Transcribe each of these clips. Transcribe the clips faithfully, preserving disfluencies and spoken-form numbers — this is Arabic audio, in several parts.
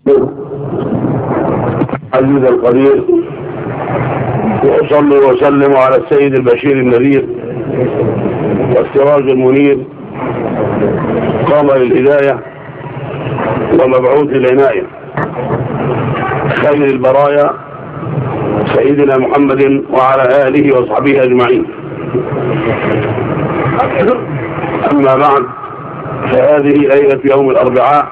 عزيز القدير، وأصلي وسلم على السيد البشير النذير والسراج المنير، قام للهداية ومبعوث العناية، خير البرايا سيدنا محمد وعلى آله وصحبه أجمعين. أما بعد، فهذه ليلة يوم الأربعاء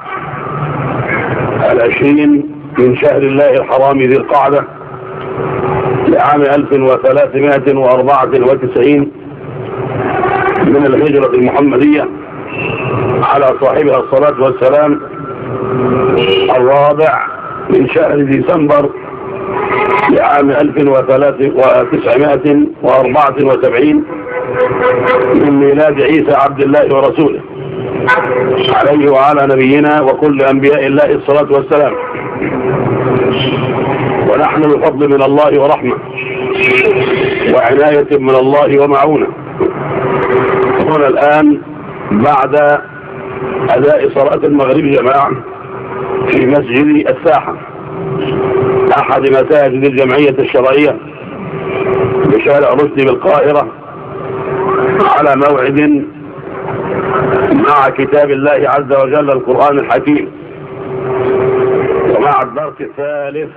العشرين من شهر الله الحرام ذي القعدة لعام ألف وثلاثمائة وأربعة وتسعين من الهجرة المحمدية على صاحبها الصلاة والسلام، الرابع من شهر ديسمبر لعام ألف وتسعمائة وأربعة وسبعين من ميلاد عيسى عبد الله ورسوله، عليه وعلى نبينا وكل أنبياء الله الصلاة والسلام. ونحن بفضل من الله ورحمة وعناية من الله ومعونة هنا الآن بعد أداء صلاة المغرب جماعة في مسجد الساحة، أحد مساجد الجمعية الشرعية بشارع رشدي بالقاهرة، على موعد مع كتاب الله عز وجل القرآن الحكيم، ومع الدرس الثالث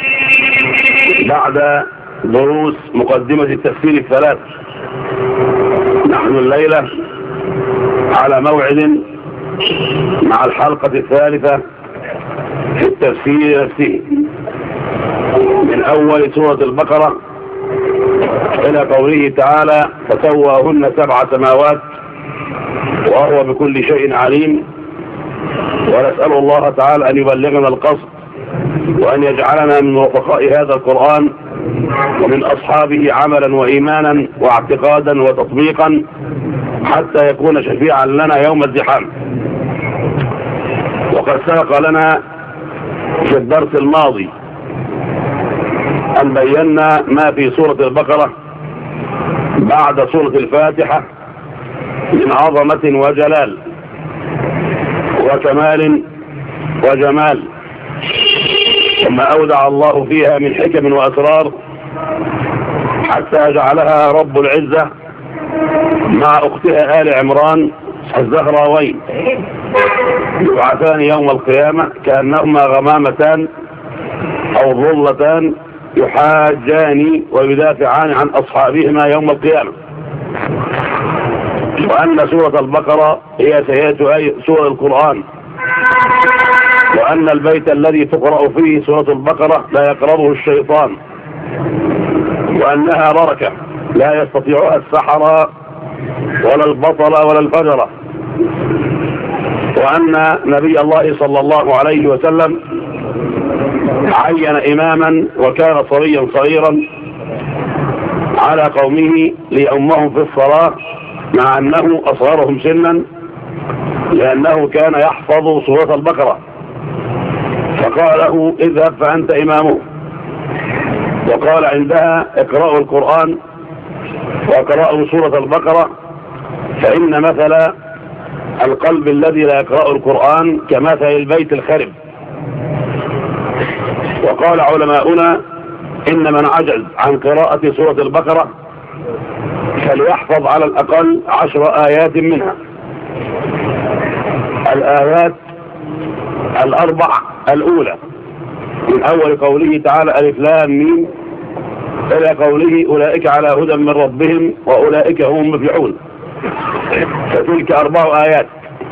بعد دروس مقدمة التفسير الثلاث. نحن الليلة على موعد مع الحلقة الثالثة في التفسير نفسه، من أول سورة البقرة إلى قوله تعالى: فسواهن سبع سماوات وهو بكل شيء عليم. ونسأل الله تعالى أن يبلغنا القصد، وأن يجعلنا من رفقاء هذا القرآن ومن أصحابه عملا وإيمانا واعتقادا وتطبيقا، حتى يكون شفيعا لنا يوم الزحام. وقد سبق لنا في الدرس الماضي أن بينا ما في سورة البقرة بعد سورة الفاتحة من عظمة وجلال وكمال وجمال، ثم أودع الله فيها من حكم وأسرار، حتى جعلها رب العزة مع أختها آل عمران الزهراوين يبعثان يوم القيامة كأنهما غمامتان أو ظلتان يحاجان ويدافعان عن أصحابهما يوم القيامة. وأن سورة البقرة هي سيئة سورة القرآن، وأن البيت الذي تقرأ فيه سورة البقرة لا يقربه الشيطان، وأنها بركة لا يستطيعها السحرة ولا البطل ولا الفجرة، وأن نبي الله صلى الله عليه وسلم عين إماما وكان صبيا صغيرا على قومه ليؤمهم في الصلاة، مع أنه أصغرهم سنا، لأنه كان يحفظ سورة البقرة، فقال له: اذهب فأنت إمامه. وقال عندها: اقرأوا القرآن واقرأوا سورة البقرة، فإن مثل القلب الذي لا يقرأ القرآن كمثل البيت الخرب. وقال علماؤنا: إن من عجز عن قراءة سورة البقرة فليحفظ على الأقل عشر آيات منها. الآيات الأربع الأولى من أول قوله تعالى: ألف لام ميم، إلى قوله: أولئك على هدى من ربهم وأولئك هم المفلحون، فتلك أربع آيات.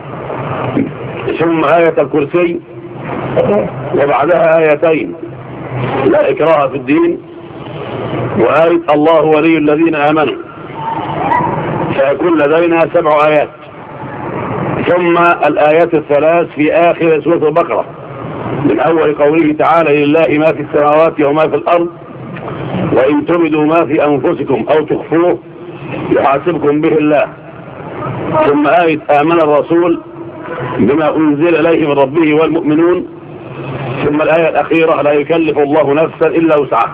ثم آية الكرسي، وبعدها آيتين: لا إكراه في الدين، وآية الله ولي الذين آمنوا، فيكون لدينا سبع آيات. ثم الآيات الثلاث في آخر سورة البقرة، من أول قوله تعالى: لله ما في السماوات وما في الأرض وإن تبدوا ما في أنفسكم أو تخفوه يحاسبكم به الله. ثم آية: آمن الرسول بما أنزل إليه من ربه والمؤمنون. ثم الآية الأخيرة: لا يكلف الله نفسا إلا وسعها.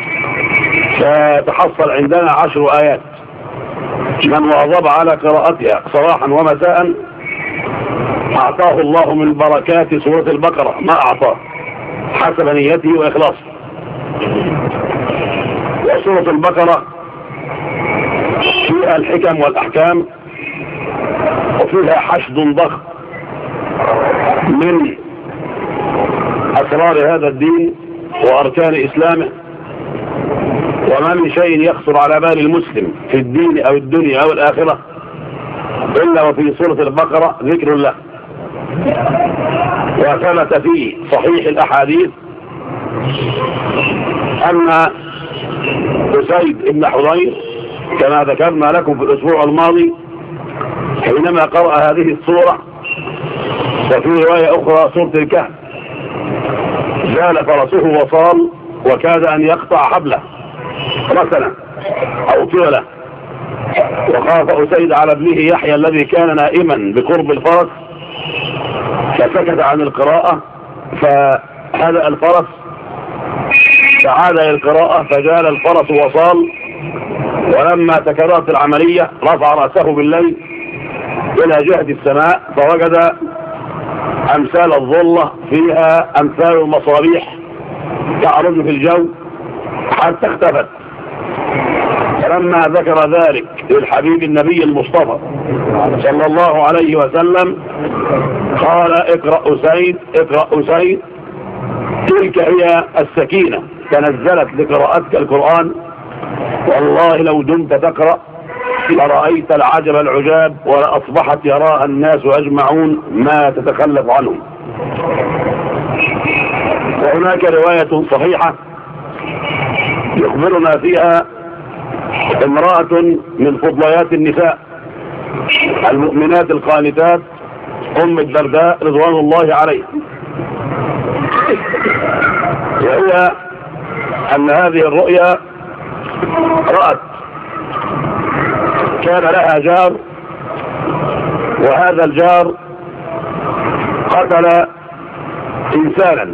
فتحصل عندنا عشر آيات، من واظب على قراءتها صباحا ومساء أعطاه الله من بركات سورة البقرة ما أعطاه. حسب نيته وإخلاصه. وسورة البقرة فيها الحكم والأحكام، وفيها حشد ضخم من أسرار هذا الدين وأركان إسلامه، وما من شيء يخطر على بال المسلم في الدين أو الدنيا أو الآخرة إلا وفي سورة البقرة ذكر الله. وثبت في صحيح الأحاديث أن أسيد بن حضير كما ذكرنا لكم في الأسبوع الماضي حينما قرأ هذه السورة، وفي رواية أخرى سورة الكهف، زال فرسه وصال وكاد أن يقطع حبله مثلا أو طوله، وخاف أسيد على ابنه يحيى الذي كان نائما بقرب الفرس فسكت عن القراءة، فهدأ الفرس فعاد إلى القراءة فجال الفرس وصال. ولما تكررت العملية رفع رأسه بالليل إلى جهة السماء فوجد أمثال الظلة فيها أمثال المصابيح تعرج في الجو حتى اختفت. فلما ذكر ذلك للحبيب النبي المصطفى صلى الله عليه وسلم قال: اقرأ أسيد اقرأ أسيد، تلك هي السكينة تنزلت لقراءتك القرآن، والله لو دمت تقرأ لرأيت العجب العجاب ولأصبحت يراها الناس أجمعون ما تتخلف عنهم. وهناك رواية صحيحة يخبرنا فيها امرأة من فضليات النساء المؤمنات القانتات أم الدرداء رضوان الله عليها، وهي أن هذه الرؤيا رأت كان لها جار، وهذا الجار قتل إنسانا.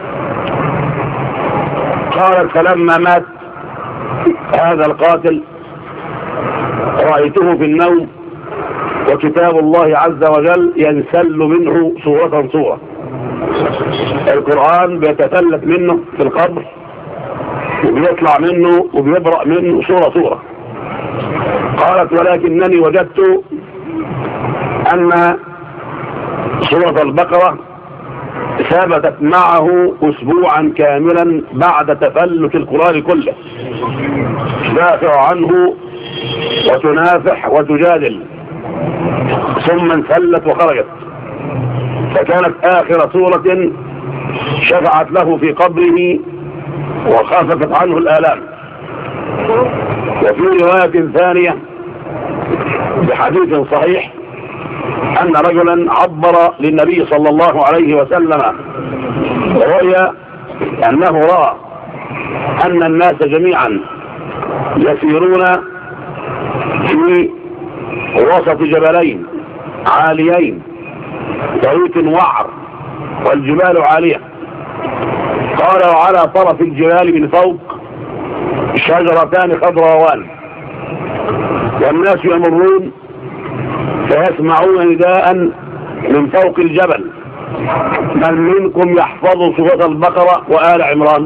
قالت: فلما مات هذا القاتل رأيته في النوم وكتاب الله عز وجل ينسل منه سورة سورة، القرآن بيتثلث منه في القبر وبيطلع منه وبيبرأ منه سورة سورة. قالت: ولكنني وجدت أن سورة البقرة ثبتت معه أسبوعا كاملا بعد تفلت القرآن كله، تدافع عنه وتنافح وتجادل، ثم انسلت وخرجت، فكانت آخر سورة شفعت له في قبره وخففت عنه الآلام. وفي رواية ثانية بحديث صحيح أن رجلا عبر للنبي صلى الله عليه وسلم رؤيا أنه رأى أن الناس جميعا يسيرون في وسط جبلين عاليين طريق وعر والجبال عالية. قال: وعلى طرف الجبال من فوق شجرتان خضراوان، والناس يمرون فيسمعون نداء من فوق الجبل: من منكم يحفظ سورة البقرة وآل عمران؟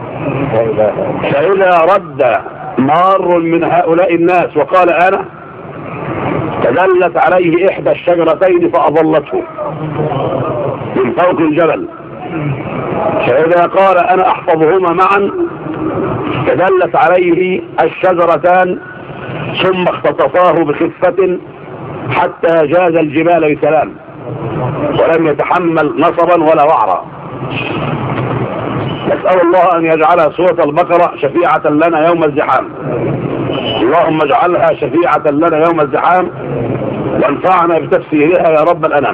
فإذا رد مار من هؤلاء الناس وقال: أنا، تدلت عليه إحدى الشجرتين فأظلته من فوق الجبل، فإذا قال: أنا أحفظهما معا تدلت عليه الشجرتان، ثم اختطفاه بخفة حتى جاز الجبال بسلام ولم يتحمل نصبا ولا وعرا. نسأل الله أن يجعلها سورة البقرة شفيعة لنا يوم الزحام، اللهم اجعلها شفيعة لنا يوم الزحام وانفعنا بتفسيرها يا رب الأنام.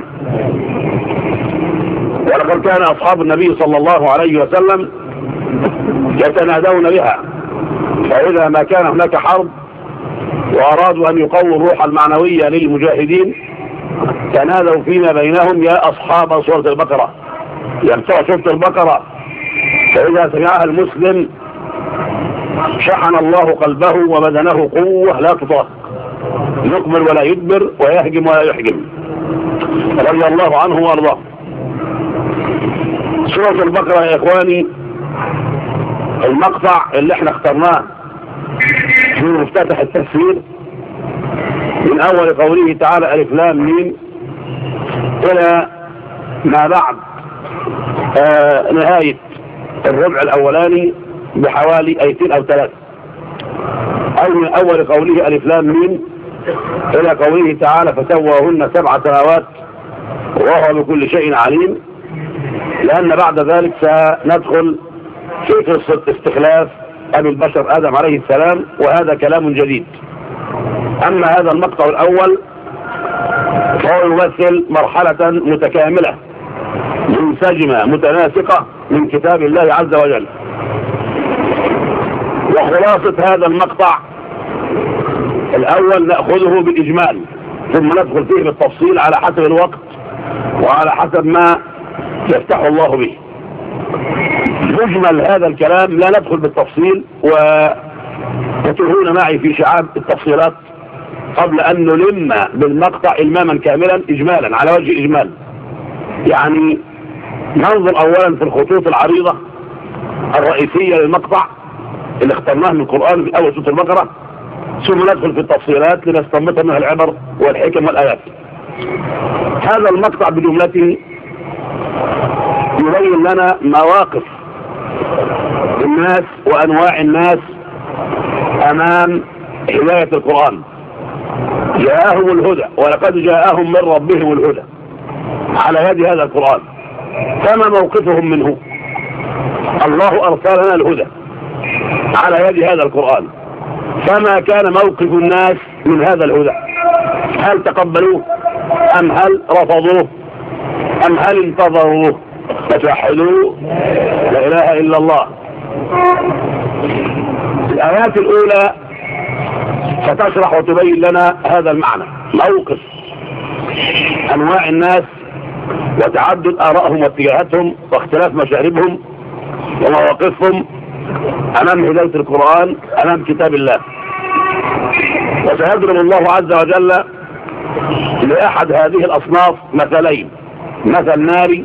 ولقد كان أصحاب النبي صلى الله عليه وسلم يتنادون بها، فإذا ما كان هناك حرب وأرادوا أن يقووا الروح المعنوية للمجاهدين تنادوا فيما بينهم: يا أصحاب سورة البقرة، يا بتوع سورة البقرة. فإذا سمعها المسلم شحن الله قلبه وبدنه قوة لا تطاق، يقبل ولا يدبر ويهجم ولا يحجم، رضي الله عنه وارضاه. سورة البقرة يا إخواني المقطع اللي احنا اخترناه في مفتتح التفسير من أول قوله تعالى ألف لام ميم إلى ما بعد آه نهاية الربع الأولاني بحوالي آيتين أو ثلاثة، أو من أول قوله ألف لام ميم إلى قوله تعالى فسواهن سبع سماوات وهو بكل شيء عليم، لأن بعد ذلك سندخل في قصة استخلاف أبي البشر آدم عليه السلام، وهذا كلام جديد. أما هذا المقطع الأول فهو يمثل مرحلة متكاملة منسجمة متناسقة من كتاب الله عز وجل. وخلاصة هذا المقطع الأول نأخذه بالإجمال، ثم ندخل فيه بالتفصيل على حسب الوقت وعلى حسب ما يفتح الله به. مجمل هذا الكلام لا ندخل بالتفصيل وتتوهون معي في شعاب التفصيلات قبل أن نلم بالمقطع إلماما كاملا إجمالا على وجه إجمال. يعني ننظر أولا في الخطوط العريضة الرئيسية للمقطع اللي اخترناه من القرآن في أول سورة البقرة، ثم ندخل في التفصيلات لنستنبط منها العبر والحكم والآيات. هذا المقطع بجملته يبين لنا مواقف الناس وأنواع الناس أمام هداية القرآن. جاءهم الهدى ولقد جاءهم من ربهم الهدى على يد هذا القرآن، فما موقفهم منه؟ الله أرسل لنا الهدى على يد هذا القرآن، فما كان موقف الناس من هذا الهدى؟ هل تقبلوه أم هل رفضوه أم هل انتظروه؟ فتوحدوا لا إله إلا الله. الآيات الأولى ستشرح وتبين لنا هذا المعنى، موقف أنواع الناس وتعدد آرائهم واتجاهاتهم واختلاف مشاربهم ومواقفهم أمام هداية القرآن أمام كتاب الله. وسيضرب الله عز وجل لأحد هذه الأصناف مثلين، مثل ناري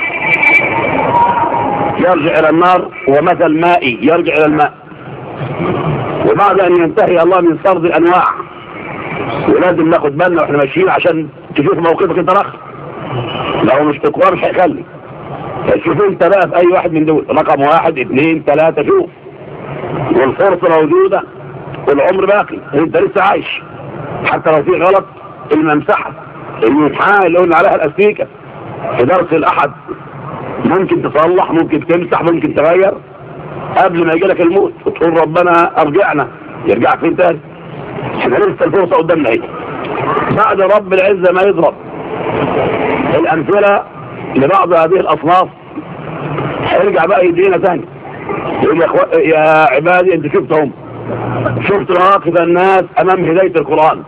يرجع إلى النار ومثل مائي يرجع إلى الماء. وبعد أن ينتهي الله من سرد الأنواع، ولازم ناخد بالنا واحنا ماشيين عشان تشوف موقفك انت رخ، لو مش تقوى مش هيخلي. شوف انت بقى في اي واحد من دول، رقم واحد اثنين ثلاثة، شوف والفرصة موجودة والعمر باقي، انت لسه عايش. حتى لو في غلط الممسحة الممحاة اللي قلنا عليها الاستيكة في درس الاحد، ممكن تصلح ممكن تمسح ممكن تغير قبل ما يجيلك الموت وتقول ربنا ارجعنا. يرجع فين تاني؟ احنا لسه الفرصة قدامنا اهي. بعد رب العزة ما يضرب الامثلة لبعض هذه الاصناف هيرجع بقى يدينا تاني يقول يا, أخو... يا عبادي انت شفتهم، شفت مواقف الناس امام هداية القرآن،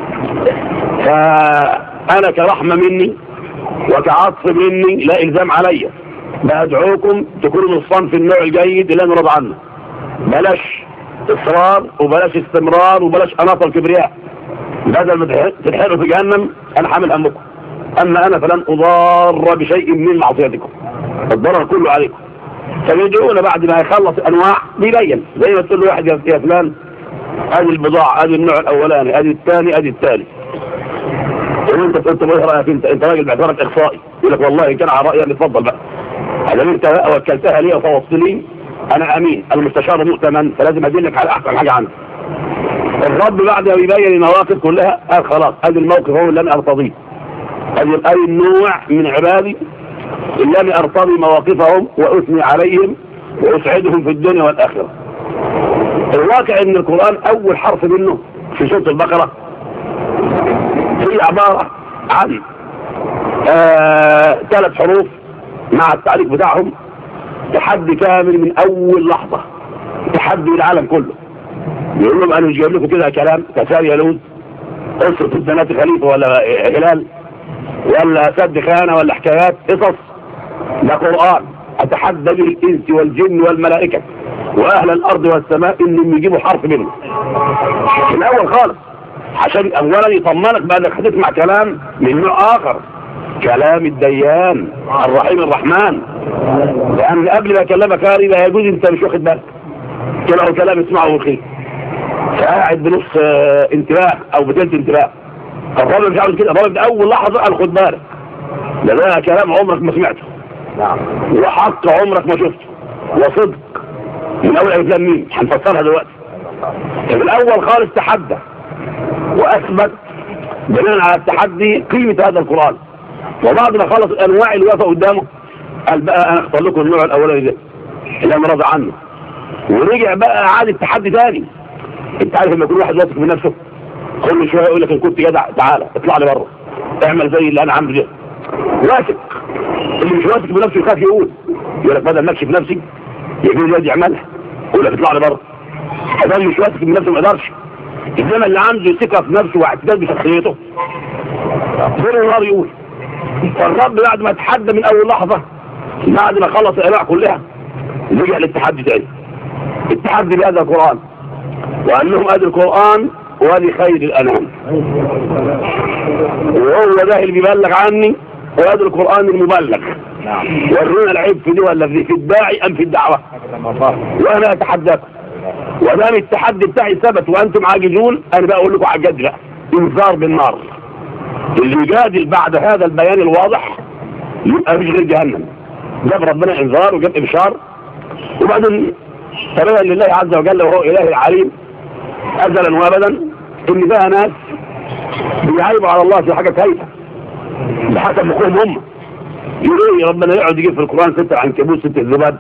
فانا كرحمة مني وكعطف مني لا الزام عليا، بأدعوكم تكونوا من الصنف النوع الجيد اللي نرضى عنه. بلاش اصرار وبلاش استمرار وبلاش اناطة الكبرياء، بدل ما تتحرقوا في جهنم انا حامل همكم، اما انا فلن اضار بشيء من معصيتكم، الضرر كله عليكم. فبيدعونا بعد ما يخلص الانواع بيبين، زي ما تقول له واحد يا فلان ادي البضاعة ادي النوع الاولاني ادي الثاني ادي الثالث، وانت قلت ايه رايك انت؟ انت راجل باعتبارك اخصائي، يقول لك والله ان كان على رايي اتفضل بقى، اذا انت وكلتها لي وفوضت لي انا امين، المستشار مؤتمن فلازم ادلك على احسن حاجه عندك. الرب بعد ما يبين المواقف كلها قال خلاص ادي الموقف هو اللي انا ارتضيه، ادي اي النوع من عبادي اللي انا ارتضي مواقفهم واثني عليهم واسعدهم في الدنيا والاخره. الواقع ان القران اول حرف منه في سوره البقره هي عباره عن ثلاث آه حروف مع التعريف بتاعهم، تحدي كامل من اول لحظه، تحدي العالم كله. يقول لهم انا مش جايب لكم كده كلام كساري يلوز قصه البنات خليفه ولا هلال ولا سد خانه ولا حكايات قصص، ده قران اتحدى به الانس والجن والملائكه واهل الارض والسماء انهم يجيبوا حرف منه في الاول خالص، عشان اولا يطمنك بانك هتسمع كلام من نوع اخر كلام الديان الرحيم الرحمن، لأن قبل ما أكلمك هاري لا يجوز أنت مش واخد بالك كلام كلام اسمعه وخير، فقاعد بنص اه انتباه أو بتلت انتباه. الراجل مش عاوز كده، الراجل أول لحظة قال خد بالك، ده ده كلام عمرك ما سمعته، نعم، وحق عمرك ما شفته، وصدق من أول أيام مين هنفسرها دلوقتي. في الأول خالص تحدى وأثبت بناء على التحدي قيمة هذا القرآن، وبعد ما خلص الأنواع اللي وقفوا قدامه قال بقى أنا اختار لكم النوع الأولاني ده اللي أنا راضي عنه، ورجع بقى عاد التحدي تاني. أنت عارف لما يكون واحد واثق من نفسه كل شوية يقول لك إن كنت جدع تعالى اطلع لي بره اعمل زي اللي أنا عامله ده، واثق. اللي مش واثق بنفسه يخاف يقول، يقول لك بدل ما اكشف نفسي يقول لي يعملها، يقول لك اطلع لي بره. هذا مش واثق من نفسه ما يقدرش. انما اللي عنده ثقه في نفسه واعتداد بشخصيته غير النهار يقول. فالرب بعد ما تحدى من اول لحظه بعد ما خلص الانواع كلها رجع للتحدي تاني، التحدي بهذا القران، وقال لهم ادي القران ولخير الانام، وهو ده اللي بيبلغ عني، وهذا القرآن المبلغ. ورونا العيب في دي ولا في الداعي أم في الدعوة، وأنا أتحداكم ودام التحدي بتاعي ثبت وأنتم عاجزون أنا بقى أقول لكم على الجد بقى، إنذار بالنار. اللي يجادل بعد هذا البيان الواضح يبقى مش غير جهنم. جاب ربنا إنذار وجاب إبشار، وبعدين تبين لله عز وجل وهو إله العليم أزلا وأبدا إن بقى ناس بيعيبوا على الله في حاجة كيفة بحسب مخهم هم. يقول يا ربنا يقعد يجيب في القرآن ستة عنكبوت ستة ذباب،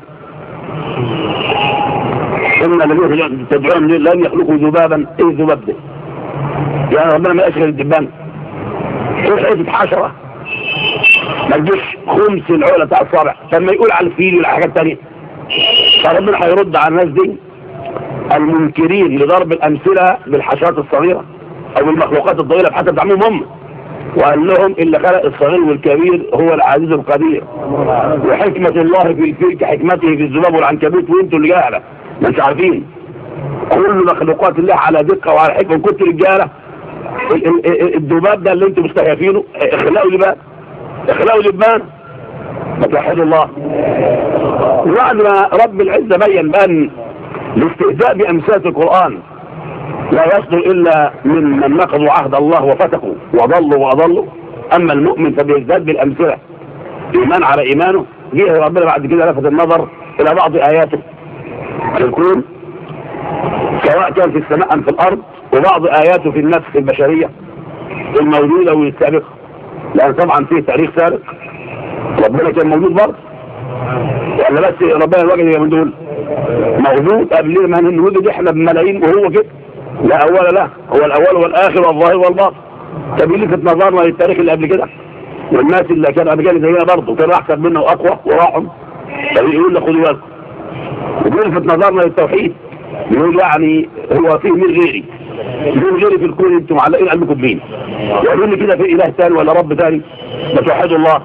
إن الذين تدعون لن يخلقوا ذبابا، إيه الذباب ده؟ يعني ربنا ما يشغل الدبان، إيه حيث حشرة ما تجيش خمس العقلة بتاع الصابع لما يقول على الفيل ولا حاجات تانية. فربنا هيرد على الناس دي المنكرين لضرب الأمثلة بالحشرات الصغيرة أو المخلوقات الضئيلة بحسب تعميم هم، وقال لهم اللي خلق الصغير والكبير هو العزيز القدير، وحكمة الله في الفيل كحكمته في الذباب والعنكبوت، وانتوا اللي جاهلة ما انتوا عارفين. كل مخلوقات الله على دقة وعلى حكمة، كنت رجالة الذباب ده اللي انتوا مستهيفينه اخلقوا دبان، اخلقوا دبان، فتوحدوا الله. وبعد ما رب العزة بين بأن الاستهزاء بأمثال القرآن لا يصدر إلا من من نقضوا عهد الله وفتقوا وضلوا وأضلوا، أما المؤمن فبيزداد بالأمثلة إيمان على إيمانه. جه ربنا بعد كده لفت النظر إلى بعض آياته في الكون سواء كان في السماء أم في الأرض، وبعض آياته في النفس البشرية الموجودة والسابقة، لأن طبعا فيه تاريخ سابق ربنا كان موجود برضه، ولا بس ربنا الوجه من دول موجود قبل ما نوجد احنا بملايين وهو كده؟ لا أول لا، هو الأول والآخر والظاهر والباطن. طب يلفت نظرنا للتاريخ اللي قبل كده والناس اللي كانوا قبل كده زينا برضه كانوا أحسن منا وأقوى وراحوا، طب يقول لك خدوا بالكم. وبيلفت نظرنا للتوحيد يقول يعني هو فيه مين غيري؟ مين غيري في الكون انتم معلقين قلبكم بمين؟ يقولوا لي كده في إله ثاني ولا رب ثاني؟ ما توحدوا الله.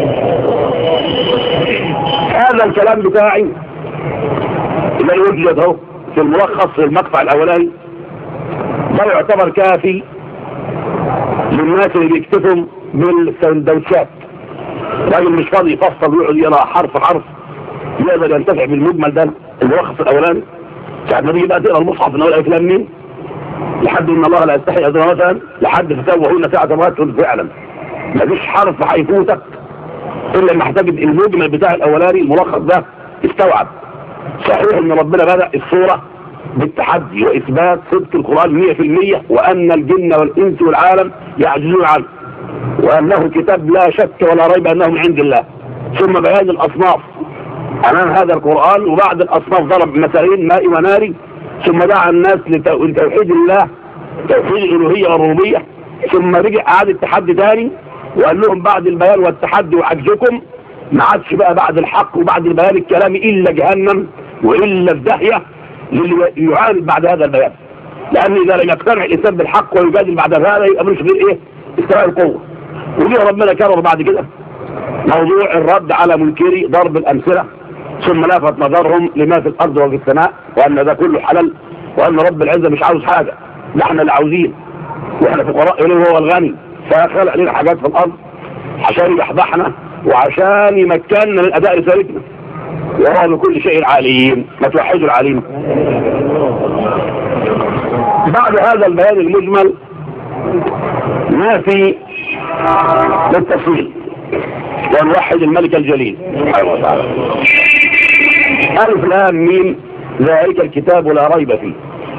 هذا الكلام بتاعي اللي يوجد اهو في الملخص في المقطع الأولاني ده يعتبر كافي للناس اللي بيكتفوا بالسندوتشات. راجل مش فاضي يفصل ويقعد يقرا حرف حرف، يقدر ينتفع بالمجمل ده الملخص الاولاني. ساعة ما تيجي بقى تقرا المصحف من اول اي كلام مين لحد ان الله لا يستحي اذن مثلا لحد فتوهن ساعة الراتب فعلا مفيش حرف هيفوتك الا لما هتجد المجمل بتاع الاولاني الملخص ده استوعب. صحيح ان ربنا بدأ الصورة بالتحدي وإثبات صدق القرآن مئة في المئة، وأن الجن والإنس والعالم يعجزون عنه، وأنه كتاب لا شك ولا ريب أنه من عند الله. ثم بيان الأصناف أمام هذا القرآن، وبعد الأصناف ضرب مثلين ماء وناري، ثم دعا الناس لتوحيد الله توحيد الألوهية والربوبية، ثم رجع أعاد التحدي تاني وقال لهم بعد البيان والتحدي وعجزكم ما عادش بقى بعد الحق وبعد البيان الكلام إلا جهنم وإلا الداهية للي يعاند بعد هذا البيان. لأن إذا لم يقتنع الإنسان بالحق ويجادل بعد هذا يبقى مش غير إيه؟ استواء القوة. وجه ربنا كرر بعد كده موضوع الرد على منكري ضرب الأمثلة، ثم لفت نظرهم لما في الأرض وفي السماء، وأن ده كله حلال، وأن رب العزة مش عاوز حاجة، ده احنا اللي عاوزين، واحنا فقراء إليه وهو الغني، فخلق لنا حاجات في الأرض عشان يبحبحنا وعشان يمكننا من اداء رسالتنا، وهو بكل شيء عليم. ما توحدوا العليم. بعد هذا البيان المجمل ناتي للتفصيل ونوحد الملك الجليل سبحانه وتعالى. ألف لام ميم ذلك الكتاب لا ريب فيه.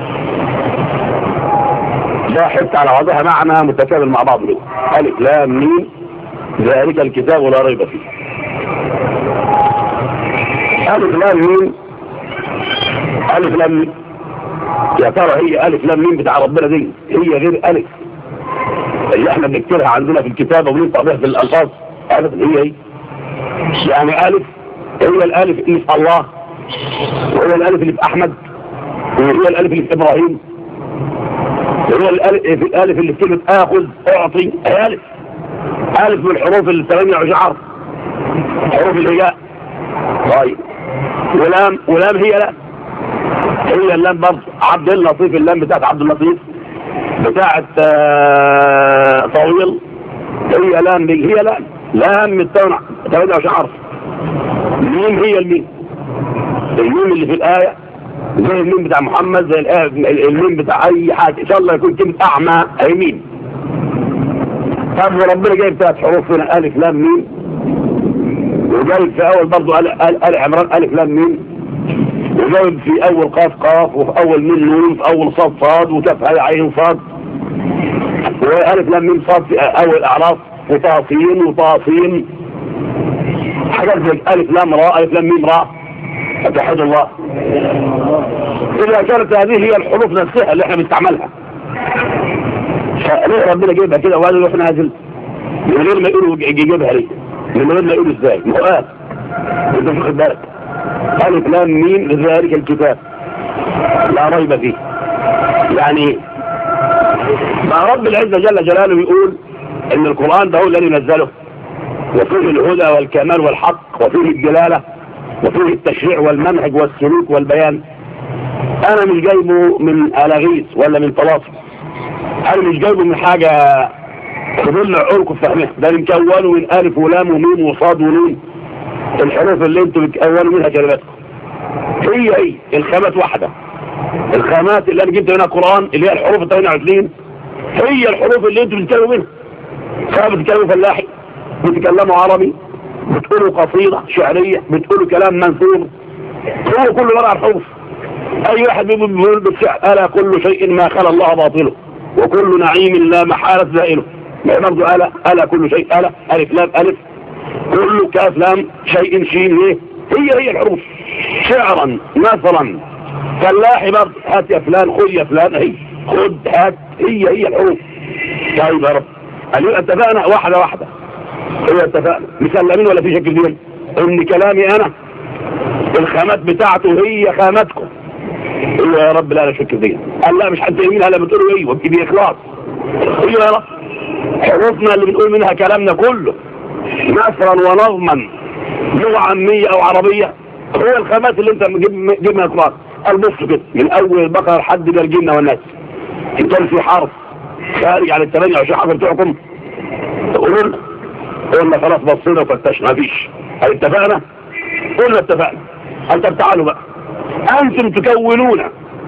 ده حتى على بعضها معنى متكامل مع بعض له. ألف لام ميم ذلك الكتاب لا ريب فيه. ألف لام ميم ألف لام ميم يا ترى هي ألف لام ميم بتاع ربنا دي هي غير ألف اللي احنا بنكتبها عندنا في الكتابة وننطق بها في الألفاظ؟ ألف هي هي يعني ألف هي الألف اللي في الله، وهي الألف اللي في أحمد، وهي الألف اللي في إبراهيم، وهي الألف الألف اللي في كلمة آخذ أعطي. ألف ألف من الحروف الثمانية وعشر حروف الهجاء. طيب ولام ولام هي لا هي اللام برضه عبد اللطيف، اللام بتاعت عبد اللطيف بتاعت آه طويل هي لام هي لام لام من ثمانية وعشرين حرف. ميم هي الميم الميم اللي في الآية زي الميم بتاع محمد، زي الآية الميم بتاع أي حاجة إن شاء الله يكون كلمة أعمى أي ميم. طب وربنا جايب ثلاث حروف هنا ألف لام ميم، وجايب في أول برضه آل عمران ألف لام ميم، وجايب في أول قاف قاف، وفي أول ميم نون، في أول صاد صاد، وكاف هاء عين صاد، وألف لام ميم صاد في أول أعراف، وطاسين وطاسين حاجات زي ألف لام راء ألف لام ميم راء. فتحد الله. إذا كانت هذه هي الحروف نفسها اللي احنا بنستعملها، ليه ربنا جايبها كده وقال له احنا نازل من غير ما يقولوا يجيبها ليه؟ من غير ما يقولوا ازاي؟ ما هو قال انت مش واخد بالك. ألف لام ميم ذلك الكتاب لا ريب فيه. يعني مع رب العزة جل جلاله يقول ان القرآن ده هو الذي نزله، وفيه الهدى والكمال والحق، وفيه الدلالة، وفيه التشريع والمنهج والسلوك والبيان. انا مش جايبه من الاغيث ولا من طلاسم، انا مش جايبه من حاجة تدل عقولكم فهمها، ده مكونه من الف ولام وميم وصاد ونون، الحروف اللي انتوا بتكونوا منها كلماتكم هي هي الخامات واحدة. الخامات اللي انا جبت منها القرآن اللي هي الحروف الثمانية وعشرين هي الحروف اللي انتوا بتتكلموا منها، سواء بتتكلموا فلاحي، بتتكلموا عربي، بتقولوا قصيدة شعرية، بتقولوا كلام منثور، هو كله مرة الحروف. اي واحد بيقول بالشعر ألا كل شيء ما خلا الله باطله وكل نعيم لا محالة زائله. برضه ألا ألا كل شيء ألا ألف لام ألف كل كاف لام شيء شين ايه هي هي الحروف. شعرا مثلا فلاحي برضه هات يا فلان خذ يا فلان هي خذ هات هي هي الحروف. طيب يا رب قالوا اتفقنا واحدة واحدة هي اتفقنا مسلمين ولا في شك دين ان كلامي انا الخامات بتاعته هي خاماتكم. ايوه يا رب لا لا شك دين. قال لا مش حد يمين هلا بتقولوا ايوه بدي اخلاص. ايوه يا رب حروفنا اللي بنقول منها كلامنا كله نثرا ونظما لغة عامية او عربية هو الخامات اللي انت جيب منها اخلاص. قال بصوا كده من اول البقرة لحد بالجنة والناس ان كان في حرف خارج على الثمانية وعشرين حرف بتوعكم تقولوا لنا. قلنا خلاص بصينا وفتشنا مفيش. هل اتفقنا؟ قلنا اتفقنا. قال طب تعالوا بقى انتم تكونون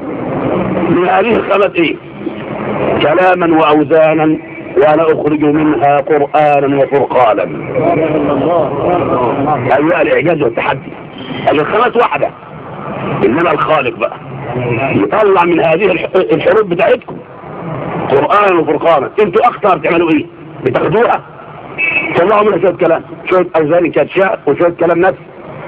من هذه الخامات ايه؟ كلاما واوزانا وانا اخرج منها قرآنا وفرقانا. ايوه الاعجاز والتحدي. الخامات واحدة انما الخالق بقى يطلع من هذه الحروف بتاعتكم قرآنا وفرقانا. انتوا اكتر تعملوا ايه؟ بتاخدوها طلعوا منها شوية كلام، شوية اوزان كانت شعر وشوية كلام نفس.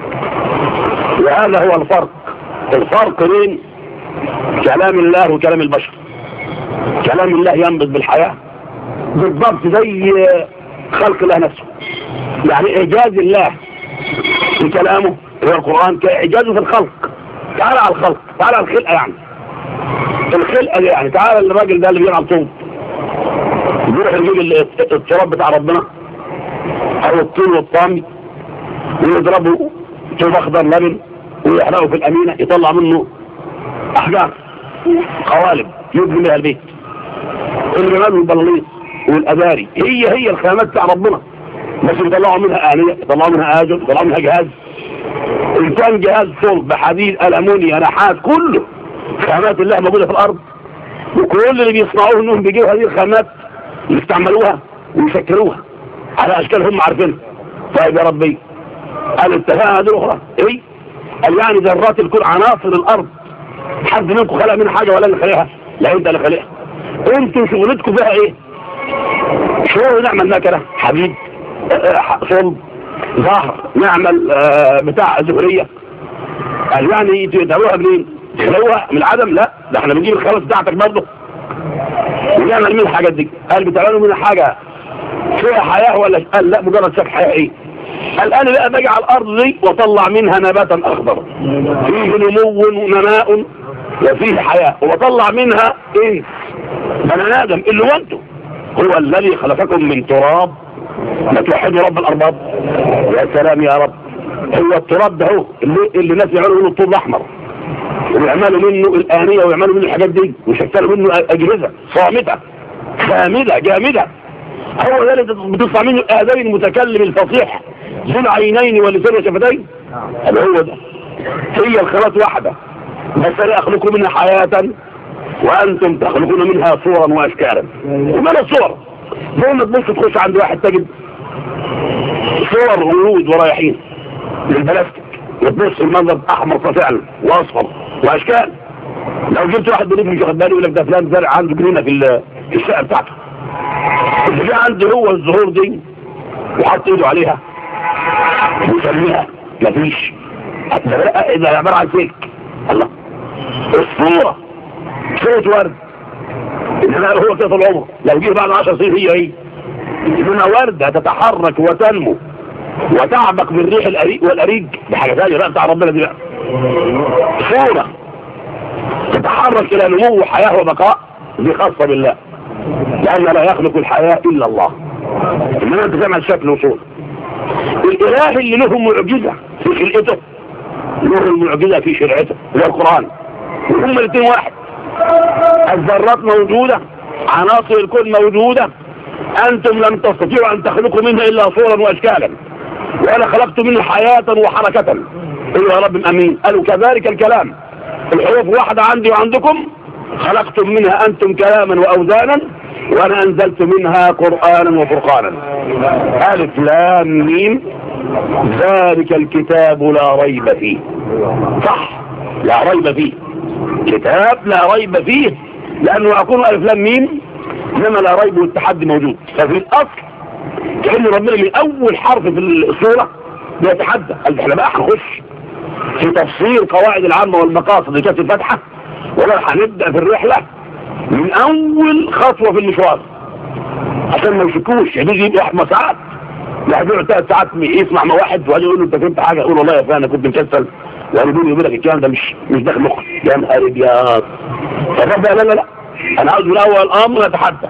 وهذا هو الفرق. الفرق بين كلام الله وكلام البشر. كلام الله ينبض بالحياة بالضبط زي خلق الله نفسه. يعني اعجاز الله في كلامه هو القرآن كاعجازه في الخلق. تعال على الخلق، تعال على الخلقة. يعني الخلقة دي يعني تعال الراجل ده اللي بيلعب طوب يروح يجيب التراب بتاع ربنا او الطين والطامي ويضربه طوب اخضر لبن ويحرقه في الامينة يطلع منه احجار قوالب يبني بها البيت. الرمال والبلاليط والاباري هي هي الخامات بتاع ربنا. بس يطلعوا منها آلية، يطلعوا منها آجل، يطلعوا منها جهاز. إن كان جهاز صلب حديد ألمونيا نحاس كله خامات الله موجودة في الأرض، وكل اللي بيصنعوه إنهم بيجيبوا هذه الخامات يستعملوها ويشكلوها على أشكال هم عارفينها. طيب يا ربي، قال التفاهة دي الأخرى إيه؟ قال يعني ذرات الكل عناصر الأرض حد منكم خلق منها حاجة ولا اللي خلقها؟ لا أنت اللي خلقها. أنتوا شغلتكم فيها إيه؟ شغل نعمل مكنة حديد صلب ظهر، نعمل بتاع زهرية. قال يعني تعملوها منين؟ تخلقوها من العدم؟ لا، ده احنا بنجيب الخامات بتاعتك برضه ونعمل منها الحاجات دي. قال بتعملوا منها حاجة فيها حياة ولا؟ قال لا، مجرد شكل حياة. ايه؟ قال انا بقى باجي على الارض دي واطلع منها نباتا اخضر فيه نمو ونماء وفيه حياة، وبطلع منها ايه؟ بني ادم اللي هو انتم. هو الذي خلقكم من تراب، لا توحدوا رب الارباب. يا سلام يا رب. هو التراب ده هو اللي, اللي الناس يعملوا منه الطوب الاحمر ويعملوا منه الآنية ويعملوا منه الحاجات دي ويشكلوا منه أجهزة صامتة خامدة جامدة. هو ده اللي بتصنع منه الآذين المتكلم الفصيح ذو العينين واللسان والشفتين. هذا هو ده. هي الخلاص واحدة، بس أنا أخلق منها حياة وأنتم تخلقون منها صورا وأشكالا. وماذا الصور؟ زي ما تبص تخش عند واحد تجد صور ورود ورايحين بالبلاستيك، وتبص المنظر أحمر فعلا وأصفر وأشكال. لو جبت واحد بليف مش واخد باله يقول لك ده فلان زرع عنده جنينة في الشقة بتاعته. اللي جه عنده هو الزهور دي وحط ايده عليها ويسميها مفيش. ده عبارة عن فيك. الله، الصورة صورة ورد انما هو كده طول عمره. لو جه بعد عشر سنين هي هي انما ورد هتتحرك وتنمو وتعبق من ريح الأريق والأريج. دي حاجة ثانية بقى بتاع ربنا دي بقى. صورة تتحرك إلى نمو وحياة وبقاء، دي خاصة بالله، لأن لا يخلق الحياة إلا الله. إنما أنت سامع الشكل وصول. الإله اللي له معجزة في خلقته له المعجزة في شرعته هو القرآن. هم الاثنين واحد. الذرات موجودة، عناصر الكون موجودة، أنتم لم تستطيعوا أن تخلقوا منها إلا صورا وأشكالا، وأنا خلقت منه حياة وحركة. قالوا يا رب أمين. قالوا كذلك الكلام، الحروف واحدة عندي وعندكم، خلقتم منها أنتم كلاما وأوزانا وأنا أنزلت منها قرآنا وفرقانا. ألف لام ميم ذلك الكتاب لا ريب فيه. صح، لا ريب فيه، كتاب لا ريب فيه، لأنه يكون ألف لام ميم إنما لا ريب والتحدي موجود. ففي الأصل كأن ربنا من أول حرف في السورة بيتحدى. قال احنا بقى هنخش في تفصيل قواعد العامة والمقاصد اللي كانت الفتحة، ولا هنبدأ في الرحلة من أول خطوة في المشوار عشان ما يشكوش. يعني يجي يبقى واحد ساعات يحضروا ثلاث ساعات يسمع مع واحد وهذا يقول له أنت فهمت حاجة؟ يقول والله يا فلان أنا كنت مكسل، وقالوا لي يقول لك الكلام ده مش مش داخل مخك. يا نهار أبيض. فالرب لا لا لا، أنا عاوز من أول أمر نتحدى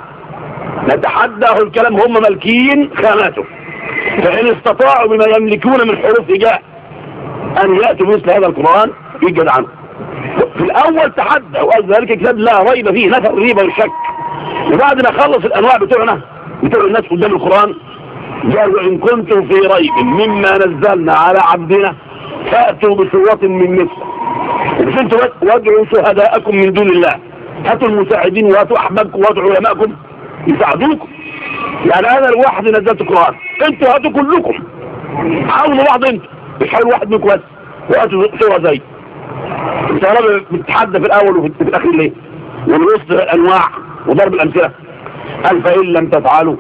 نتحدى أهل الكلام هم مالكين خاماته، فإن استطاعوا بما يملكون من حروف إجاء أن يأتوا مثل هذا القرآن يجد عنه. في الأول تحدى وقال ذلك الكتاب لا ريب فيه، نفى الريبة والشك. وبعد ما خلص الأنواع بتوعنا بتوع الناس قدام القرآن قالوا إن كنتم في ريب مما نزلنا على عبدنا فأتوا بسورة من مثله. مش انتوا وادعوا شهداءكم من دون الله، هاتوا المساعدين وهاتوا أحبابكم وادعوا علماءكم يساعدوكم. يعني أنا الواحد نزلت القرآن، انتوا هاتوا كلكم، حاولوا بعض انتوا، مش حاولوا واحد منكم بس وهاتوا سورة زي. انت يا رب بتتحدى في الأول وفي الأخير ليه؟ والوسط الأنواع وضرب الأمثلة. قال فإن لم تفعلوا،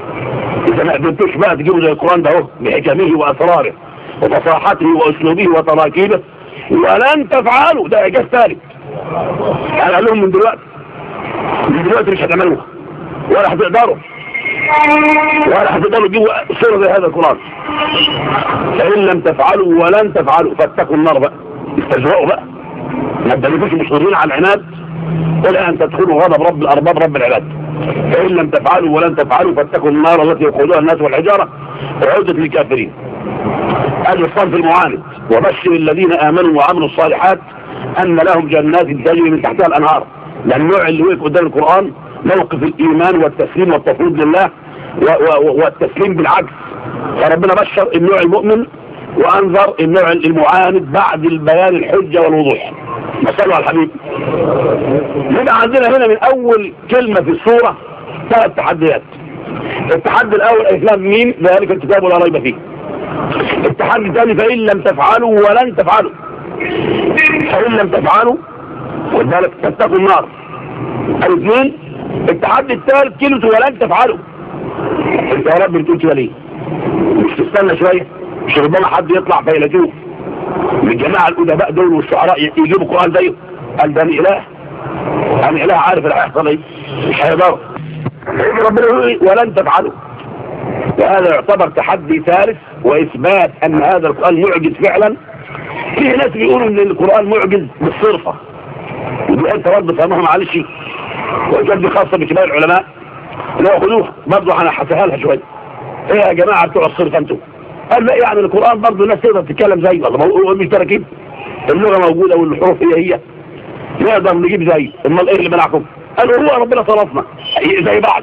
إذا ما قدرتوش بقى تجيبوا زي القرآن ده اهو بحكمه وأسراره وفصاحته وأسلوبه وتراكيبه، ولن تفعلوا، ده إعجاز ثالث. يعني قال لهم من دلوقتي من دلوقتي مش هتعملوها ولا هتقدروا ولا هتقدروا تجيبوا صورة زي هذا القرآن. فإن لم تفعلوا ولن تفعلوا فاتقوا النار بقى، استجرأوا بقى، ما تدلفوش مصرين على العناد ولا أن تدخلوا غضب رب الأرباب رب العباد. فإن لم تفعلوا ولن تفعلوا فاتقوا النار التي يقودها الناس والحجارة وعدت للكافرين. هذا الصنف المعاند. وبشر الذين آمنوا وعملوا الصالحات أن لهم جنات تجري من تحتها الأنهار. لأن النوع اللي وقف قدام القرآن موقف الإيمان والتسليم والتفويض لله والتسليم بالعكس فربنا بشر النوع المؤمن وانذر النوع المعاند بعد البيان الحجة والوضوح. صلوا على الحبيب. يبقى عندنا هنا من اول كلمة في السورة ثلاث تحديات. التحدي الاول الف ميم ذلك الكتاب لا ريب فيه. التحدي الثاني فان لم تفعلوا ولن تفعلوا، فان لم تفعلوا وذلك تتقوا النار. الاثنين التحدي الثالث كلمة ولن تفعلوا. انت يا رب بتقول كده ليه؟ مش تستنى شوية؟ مش ربما حد يطلع فيلسوف من الجماعة الأدباء دول والشعراء يجيبوا القرآن زيه؟ قال ده اله، يعني اله عارف اللي هيحصل ايه، مش هيقدر. ربنا يقول ولن تفعلوا، وهذا يعتبر تحدي ثالث واثبات ان هذا القرآن معجز فعلا. في ناس بيقولوا ان القرآن معجز بالصرفة، ودي انت برضه فهمها معلش، وكانت خاصة بكبار العلماء لو خدوها برضه انا هحسها لها شوية. ايه يا جماعة بتوع الصرف انتوا؟ قال لا يعني القرآن برضه الناس تقدر تتكلم زيه، والله مش تراكيب، اللغة موجودة والحروف هي هي، نقدر نجيب زي. امال ايه اللي منعكم؟ قالوا هو ربنا صرفنا زي بعض،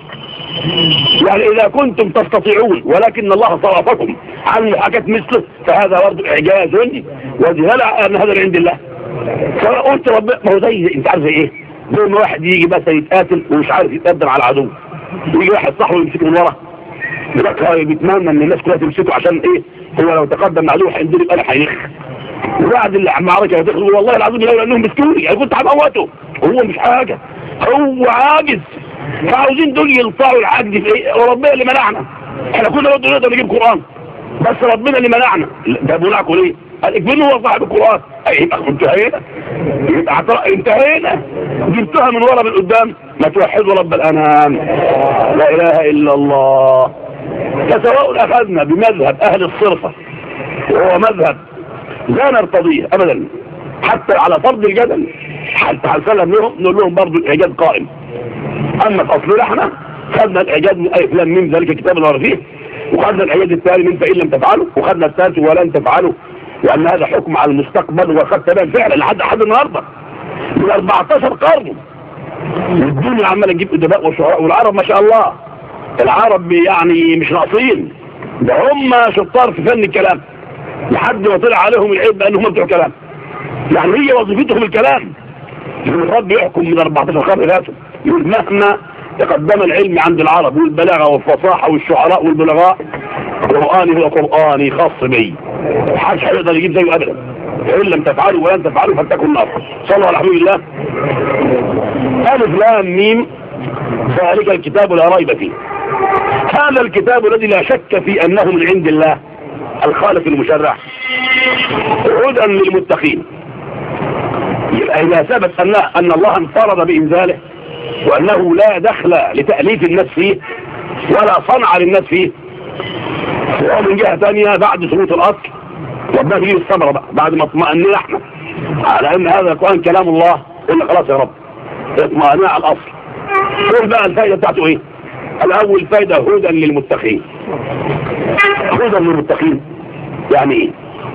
يعني اذا كنتم تستطيعون ولكن الله صرفكم عن محاكاة مثله فهذا برضه اعجاز ودلالة ان هذا من عند الله. فقلت ربنا ما هو زي انت عارف زي ايه؟ زي ما واحد يجي بس يتقاتل ومش عارف يتقدم على العدو، يجي واحد صاحبه يمسكه من ورا دلوقتي بيتمنى ان الناس كلها تمسكه عشان ايه؟ هو لو تقدم مع عدو هينزل يبقى هيخ. وبعد المعركه هتخلص والله العظيم لولا انهم مسكوني يعني كنت هموته. هو مش حاجه، هو عاجز، فعاوزين دول يلطعوا العجز في ايه؟ وربنا اللي منعنا. احنا كنا برضه نقدر نجيب قران بس ربنا اللي منعنا. ده منعكم ليه؟ قال اكملوا هو صاحب القران. يبقى انتهينا، يبقى انتهينا، جبتها من ورا من قدام. ما توحدوا رب الانام، لا اله الا الله. فسواء اخذنا بمذهب اهل الصرفه وهو مذهب لا نرتضيه ابدا حتى على فرض الجدل، حتى هنسلم لهم نقول لهم برضه الاعجاز قائم. اما في اصلنا احنا خدنا الاعجاز من الف لام ميم ذلك الكتاب اللي فيه، وخدنا الاعجاز الثاني من فان لم تفعلوا، وخدنا الثالث ولن تفعلوا، لان هذا حكم على المستقبل وقد تبان فعلا لحد حد النهارده من أربعتاشر قرن. الدنيا عماله تجيب ادباء وشعراء، والعرب ما شاء الله العرب يعني مش ناقصين، ده هم شطار في فن الكلام لحد ما طلع عليهم العيب بانهم بتوع كلام. يعني هي وظيفتهم الكلام. الرب يحكم من أربعتاشر قرن فاتوا يقول مهما تقدم العلم عند العرب والبلاغه والفصاحه والشعراء والبلغاء، قرآني هو قرآني خاص بي، محدش هيقدر يجيب زيه ابدا. فإن لم تفعلوا ولن تفعلوا فاتقوا النار. صلوا على حبيب الله. ألف لام ميم ذلك الكتاب لا ريب فيه. هذا الكتاب الذي لا شك في أنه من عند الله الخالق المشرع هدى للمتقين. يبقى إذا ثبت أن أن الله انفرد بإنزاله وأنه لا دخل لتأليف الناس فيه ولا صنع للناس فيه، ومن جهة ثانية بعد ثبوت الأصل ربنا يجيب الصبر بقى بعد ما اطمأننا احنا على ان هذا القرآن كلام الله، قلنا خلاص يا رب اطمأننا على الاصل. شوف بقى الفائدة بتاعته ايه؟ الاول فائدة هدى للمتقين. هدى للمتقين يعني ايه؟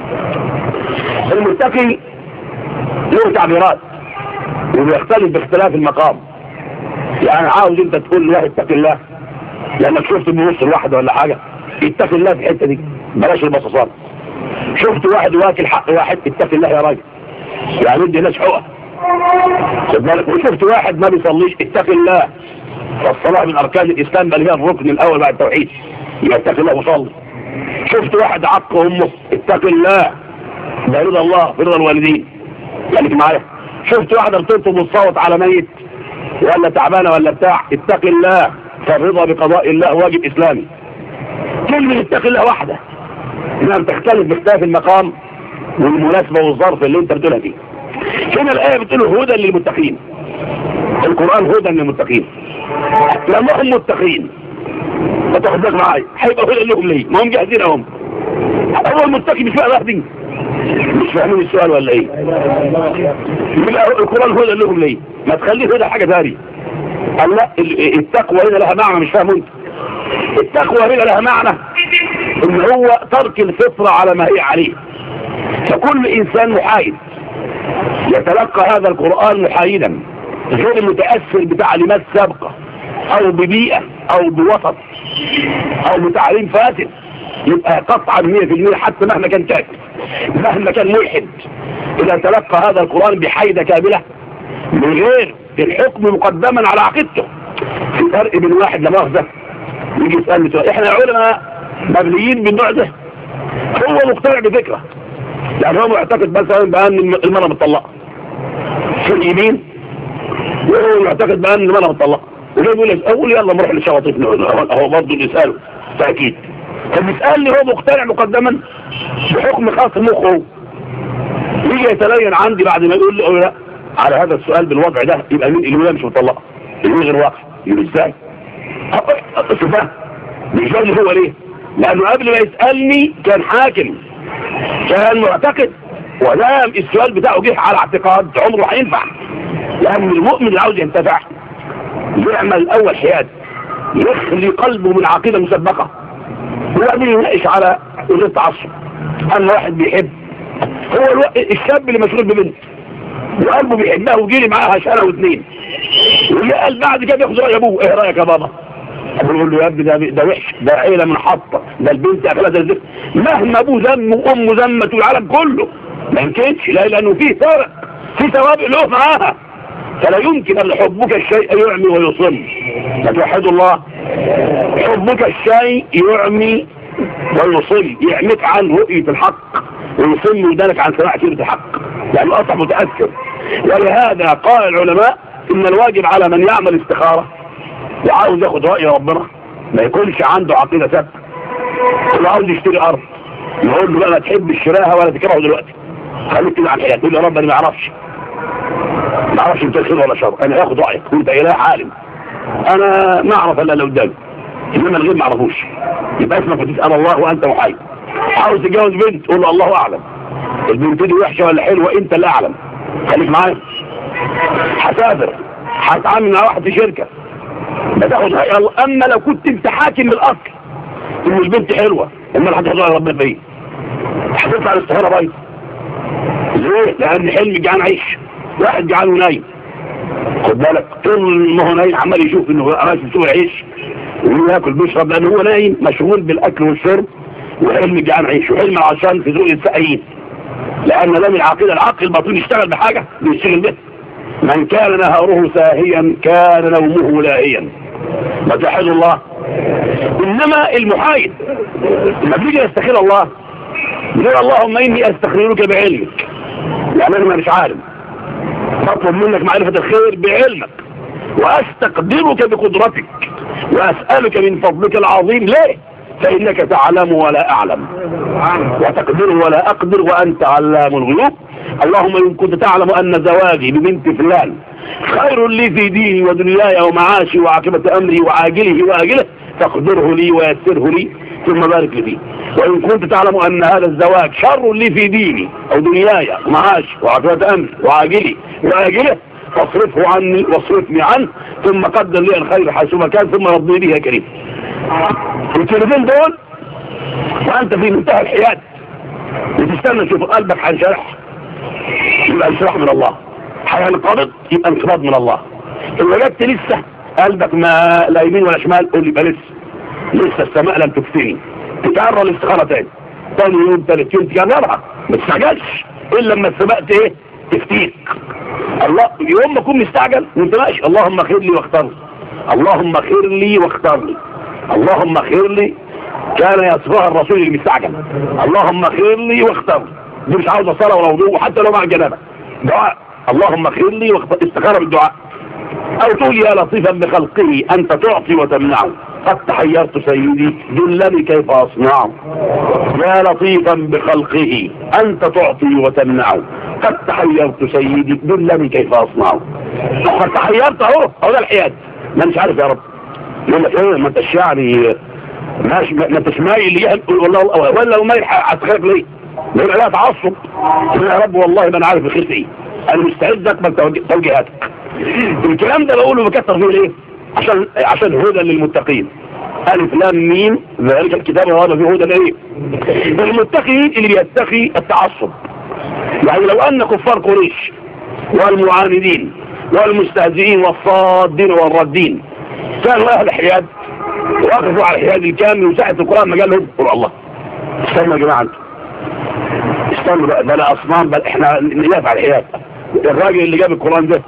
المتقي له تعبيرات وبيختلف باختلاف المقام. يعني عاوز انت تقول لواحد اتق الله لانك شفت بنص الواحد ولا حاجة، اتق الله في الحتة دي بلاش البصصات. شفت واحد واكل حق واحد، اتق الله يا راجل، يعني ادي ناس حقوق خد بالك. وشفت واحد ما بيصليش، اتق الله، والصلاة من اركان الاسلام بل هي الركن الاول بعد التوحيد، يبقى اتق الله وصلي. شفت واحد عق امه، اتق الله، ده رضا الله برضا الوالدين، يعني معايا. شفت واحد ارتبط وتصوت على ميت ولا تعبانه ولا بتاع، اتق الله، فالرضا بقضاء الله واجب اسلامي. كلمه اتق الله واحده انها بتختلف باختلاف المقام والمناسبه والظرف اللي انت بتقولها فيه. هنا الايه بتقول هدى للمتقين. القران هدى للمتقين لما هم متقين. ما تاخدش معايا هيبقى هدى لهم ليه؟ ما هم جاهزين اهم. هو المتقي مش فاهم واحد، مش فاهمين السؤال ولا ايه؟ يبقى القران هدى لهم ليه؟ ما تخليه هدى حاجه ثانيه. قال لا التقوى هنا لها معنى مش فاهم انت. التقوى هنا لها معنى ان هو ترك الفطرة على ما هي عليه. فكل انسان محايد يتلقى هذا القرآن محايدا غير متأثر بتعليمات سابقة او ببيئة او بوسط او بتعليم فاسد. يبقى قطعا مية في المية حتى مهما كان كافر مهما كان ملحد إذا تلقى هذا القرآن بحيدة كاملة من غير الحكم مقدما على عقيدته. في فرق بين واحد لمؤاخذة يجي يسألني سؤال، احنا علماء مبنيين بالنوع ده، هو مقتنع بفكرة يعني هو معتقد مثلا بأن المرأة مطلقة في اليمين، وهو معتقد بأن المرأة مطلقة، وجاي يقول لك اقول يلا نروح للشواطئ، هو برضه اللي يسأله تأكيد. فبيسألني هو مقتنع مقدما بحكم خاص مخه، يجي يتلين عندي بعد ما يقول لي لا على هذا السؤال بالوضع ده يبقى مين اللي مش مطلقة؟ اللي غير واقع. يقول ازاي؟ شوفها مش اللي هو ليه؟ لأنه قبل ما يسألني كان حاكم، كان معتقد، ودام السؤال بتاعه جه على اعتقاد عمره هينفع. لأن المؤمن اللي عاوز ينتفع يعمل أول حياد، يخلي قلبه من عقيدة مسبقة، وبعدين يناقش على وجه التعصب. أما واحد بيحب، هو الو... الشاب اللي مشغول ببنت وقلبه بيحبها وجيلي معاها سنة واثنين، وقال بعد كده بياخد رأي أبوه، إيه رأيك يا بابا؟ أبوه يقول له يا ابني ده, ده وحش، ده عيلة منحطة، ده البنت أخلاقها زي الزفت. مهما أبوه ذم وأمه ذمت والعالم كله ما يمكنش، لا لأنه فيه سابق، في سوابق له معاها، فلا يمكن أن حبك الشيء يعمي ويصم. فتوحد الله، حبك الشيء يعمي ويصم، يعميك عن رؤية الحق ويصم ودانك عن سماع سيرة الحق، لأنه أصبح متأثر. ولهذا قال العلماء إن الواجب على من يعمل استخارة وعاوز ياخد رأي ربنا ما يكونش عنده عقيدة ثابتة. اللي عاوز يشتري أرض يقول له لا لا تحب شراها ولا تكرهه دلوقتي، خليك كده على الحياة، تقول له يا رب أنا ما أعرفش ما أعرفش أنت خير ولا شر، أنا هاخد رأيك وأنت إله عالم، أنا ما أعرف إلا اللي قدامي، إنما الغير ما أعرفوش. يبقى اسمك وتسأل الله وأنت محايد. عاوز تتجوز بنت قول له الله أعلم، البنت دي وحشة ولا حلوة أنت اللي أعلم، خليك معايا. هسافر هتعامل مع واحد في شركة بتاخد رأي الله. أما لو كنت أنت حاكم بالأصل إن البنت حلوة، أما هتاخد رأي ربنا فيه هتطلع الاستخارة بايظة. ليه؟ لأن حلم جعان عيش، واحد جعان ونايم، خد بالك طول ما هو نايم عمال يشوف إنه ماشي بسوق العيش وياكل بيشرب، لأنه هو نايم مشغول بالأكل والشرب، وحلم جعان عيش وحلم عشان في ذوق السقايين. لأن ده من العقيدة، العقل الباطني يشتغل بحاجة بيشتغل به. من كان نهاره ساهيا كان نومه لاهيا. متحد الله. إنما المحايد لما بيجي يستخير الله يقول اللهم إني أستخيرك بعلمك، يعني أنا مش عالم، بطلب منك معرفة الخير بعلمك، وأستقدرك بقدرتك، وأسألك من فضلك العظيم. ليه؟ فإنك تعلم ولا أعلم، وتقدر ولا أقدر، وأنت علام الغيوب. اللهم إن كنت تعلم أن زواجي ببنت فلان خير لي في ديني ودنياي ومعاشي وعاقبة أمري وعاجله وآجله فاقدره لي ويسره لي ثم بارك لي فيه. وإن كنت تعلم أن هذا الزواج شر لي في ديني أو دنياي ومعاشي وعاقبة أمري وعاجله وآجله فاصرفه عني واصرفني عنه ثم قدر لي الخير حيثما كان ثم رضني به يا كريم. الكلمتين دول وأنت في منتهى الحياد وتستنى تشوف قلبك هينشرح، يبقى انشراح من الله، هينقبض يبقى انقباض من الله. إن وجدت لسه قلبك ما لا يمين ولا شمال قول يبقى لسه لسه السماء لم تفتني، تكرر الاستخارة تاني، تاني يوم تالت يوم تكررها، ما تستعجلش إلا لما السماء ايه تفتيك. الله يوم ما تكون مستعجل وانت ماشي اللهم خير لي واختار لي، اللهم خير لي واختار لي، اللهم خير لي، كان يصفها الرسول المستعجل، اللهم خير لي واختار لي. دي مش عاوزه صلاه ولا وضوء وحتى لو مع الجنابه، دعاء اللهم خير لي واختار، استخاره بالدعاء. او تقول يا لطيفا بخلقه انت تعطي وتمنع، قد تحيرت سيدي دلني كيف اصنع. يا لطيفا بخلقه انت تعطي وتمنع، قد تحيرت سيدي دلني كيف اصنع. قد تحيرت اهو، اهو ده الحياد، ما مش عارف يا رب. يقول لك ايه ما انتش يعني ماشي، ما انتش مايل ليها والله، ولا لو مايل هتخاف ليه؟ يقول لها تعصب، يا رب والله ما انا عارف الخير ايه، انا مستعد اقبل توجيهاتك. الكلام ده بقوله بكتر فيه ليه؟ عشان عشان هدى للمتقين. الف لام ميم ذلك الكتاب وهذا فيه هدى لايه؟ المتقين اللي بيتقي التعصب. يعني لو ان كفار قريش والمعاندين والمستهزئين والصادين والردين كانوا اهل حياد وقفوا على الحياد الكامل، وساعة القرآن ما قال لهم اذكروا الله استنوا يا جماعه، استنوا بقى، ده لا اصنام، بل احنا نياف على الحياه. الراجل اللي جاب القران ده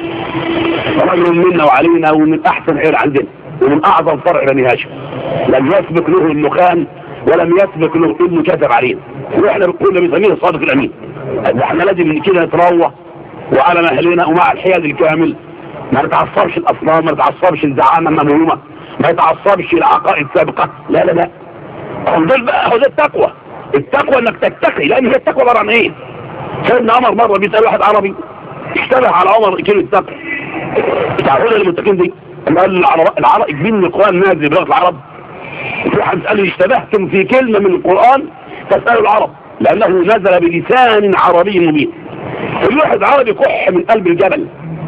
راجل منا وعلينا ومن احسن عيال عندنا ومن اعظم فرع بني هاشم، لم يسبق له انه خان ولم يسبق له انه كتب علينا، واحنا كنا بنسميه الصادق الامين. احنا لازم كده نتروح وعلى مهلنا ومع الحياد الكامل، ما نتعصبش الاصنام، ما نتعصبش الزعامه الممهومه، ما يتعصبش العقائد السابقه، لا لا لا. دول بقى هو ده التقوى. التقوى انك تتقي، لان هي التقوى عباره عن ايه؟ سيدنا عمر مره بيسال واحد عربي اشتبه على عمر كلمه تقوى. تعرفون المتقين دي؟ قال العرب العرب اجمين من القران نازل بلغه العرب. في واحد قال اشتبهتم في كلمه من القران فاسالوا العرب لانه نزل بلسان عربي مبين. الواحد عربي كح من قلب الجبل،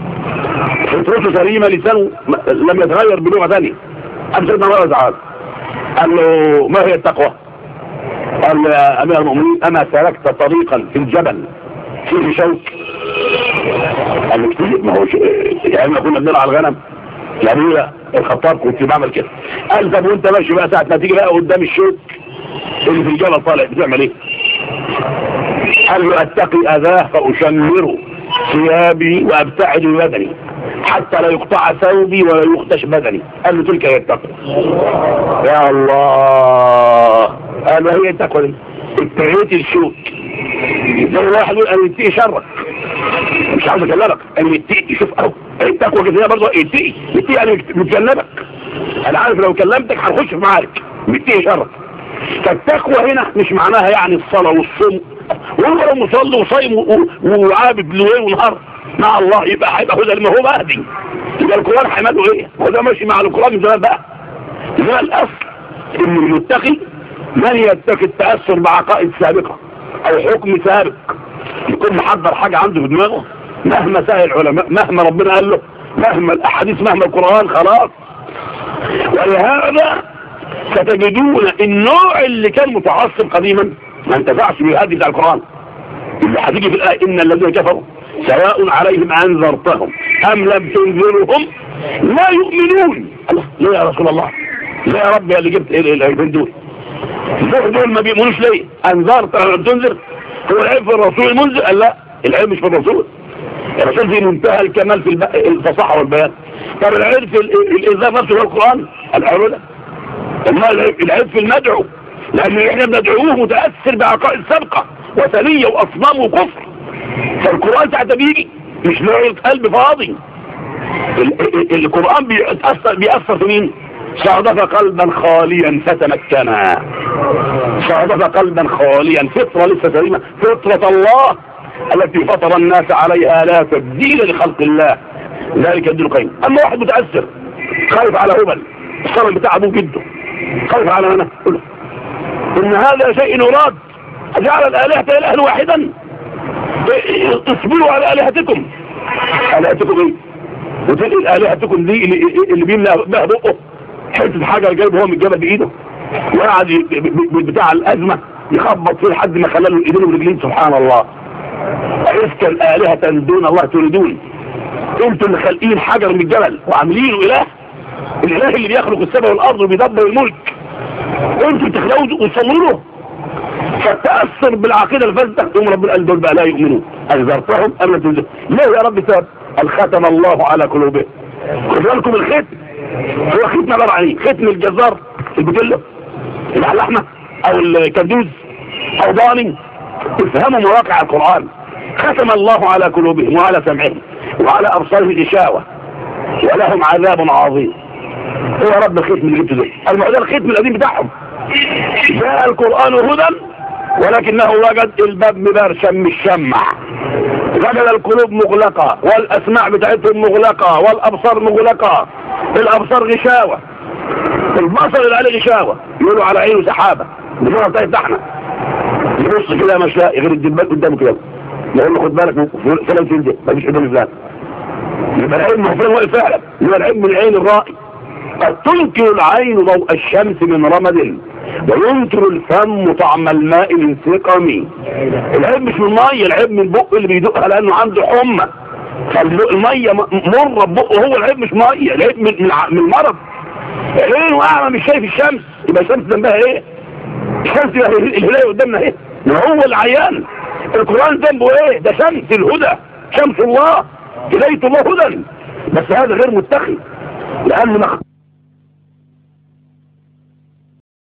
فطرته سليمه، لسانه لم يتغير بلغه ثانيه. قام سيدنا عمر زعل، قال له ما هي التقوى؟ قال له يا امير المؤمنين اما سلكت طريقا في الجبل فيه شوك؟ قال له كتير، ما هوش يعني ما كنا بنرعى الغنم يعني الخطاب كنت بعمل كده. قال طب وانت ماشي بقى ساعه ما تيجي بقى قدام الشوك اللي في الجبل طالع بتعمل ايه؟ قال له اتقي اذاه فاشمره ثيابي وابتعد بدني حتى لا يقطع ثوبي ولا يخدش بدني. قال له تلك هي التقوى. يا الله. قال له هي التقوى دي اتقيت الشوك. زي واحد يقول انا اتقي شرك، مش عاوز اكلمك، انا اتقي. شوف اهو التقوى كده برضه اتقي، اتقي انا متجنبك، انا عارف لو كلمتك هنخش في معارك، متقي شرك. فالتقوى هنا مش معناها يعني الصلاه والصوم، وهو لو مصلي وصايم وعابد ليل ونهار مع الله يبقى هيبقى هو ده ما هو مهدي. يبقى القران هيعمل له ايه؟ هو ده ماشي مع القران من زمان بقى. ده الاصل ان المتقي من يتقي التاثر بعقائد سابقه او حكم سابق، يكون محضر حاجه عنده في دماغه مهما سأل العلماء، مهما ربنا قال له، مهما الاحاديث، مهما القران، خلاص. ولهذا ستجدون النوع اللي كان متعصب قديما ما انتفعش بالهدي بتاع القران، اللي هتيجي في الايه ان الذين كفروا سواء عليهم انذرتهم ام لم تنذرهم لا يؤمنون. الله، ليه يا رسول الله؟ ليه يا رب اللي جبت الايتين دول؟ دول ما بيؤمنوش ليه؟ انذرت ام لم تنذر؟ هو العيب في الرسول المنذر؟ قال لا، العيب مش في الرسول. الرسول في منتهى الكمال في الفصاحه والبيان. طب العيب في الانذار نفسه هو القران؟ العيب ده العيب في المدعو، لان احنا بندعوه متاثر بعقائد سابقه وثنيه واصنام وكفر. فالقران ساعه بيجي مش له قلب فاضي. القران بيأثر بيأثر في مين؟ صادف قلبا خاليا فتمكنا، صادف قلبا خاليا، فطره لسه سليمه، فطره الله التي فطر الناس عليها لا تبديل لخلق الله، ذلك الدين القيم. اما واحد متاثر خايف على هبل الصنم بتاع ابوه جده، خايف على انا ان هذا شيء يراد، جعل الالهه الها واحدا، اصبروا على الهتكم. الهتكم ايه؟ وتلقي الهتكم دي اللي, اللي بيملى بها بقه حته حاجه جايبه هو من الجبل بايده وقعد بتاع الازمه يخبط فيه لحد ما خلى له الايدين والرجلين. سبحان الله. عرفت الالهه دون الله تريدون؟ انتوا اللي خالقين حجر من الجبل وعاملينه اله، الاله اللي بيخلق السماء والارض وبيدبر الملك، انتوا بتخلقوا وتصلوا له. فتأثر بالعقيدة الفاسدة يوم ربنا قال دول بقى لا يؤمنون أنذرتهم أم لم تنذرهم. ليه يا رب سبب؟ قال ختم الله على قلوبهم. خدوا لكم الختم، هو ختم عبارة عن ايه؟ ختم الجزار البجلة اللي على اللحمة أو الكندوز أو ضاني. افهموا مواقع القرآن. ختم الله على قلوبهم وعلى سمعهم وعلى أبصارهم غشاوة ولهم عذاب عظيم. هو يا رب الختم اللي جبته ده؟ المعدل الختم القديم بتاعهم. جاء القرآن هدى ولكنه وجد الباب مبرشم مش شمع، وجد القلوب مغلقة والأسماع بتاعتهم مغلقة والأبصار مغلقة، الأبصار غشاوة، البصر اللي عليه غشاوة، يقولوا على عينه سحابة بنوع بتاعت احنا يبص كده مش لاقي غير الدبات قدامه كده، يقول له خد بالك فلان تنزل مفيش قدام فلان. يبقى العين ما هو فلان واقف فعلا، يبقى العين من عين الرائي. قد تنكر العين ضوء الشمس من رمد وينكر الفم طعم الماء من سقم. العيب مش من الميه، العيب من بقه اللي بيدقها لانه عنده حمى، فالميه مره بقه، هو العيب مش ميه، العيب من من المرض. عينه اعمى مش شايف الشمس، يبقى الشمس ذنبها ايه؟ شمس الهداية قدامنا ايه؟ ما هو العيان. القرآن ذنبه ايه؟ ده شمس الهدى، شمس الله، هداية الله هدى، بس هذا غير متخذ لأن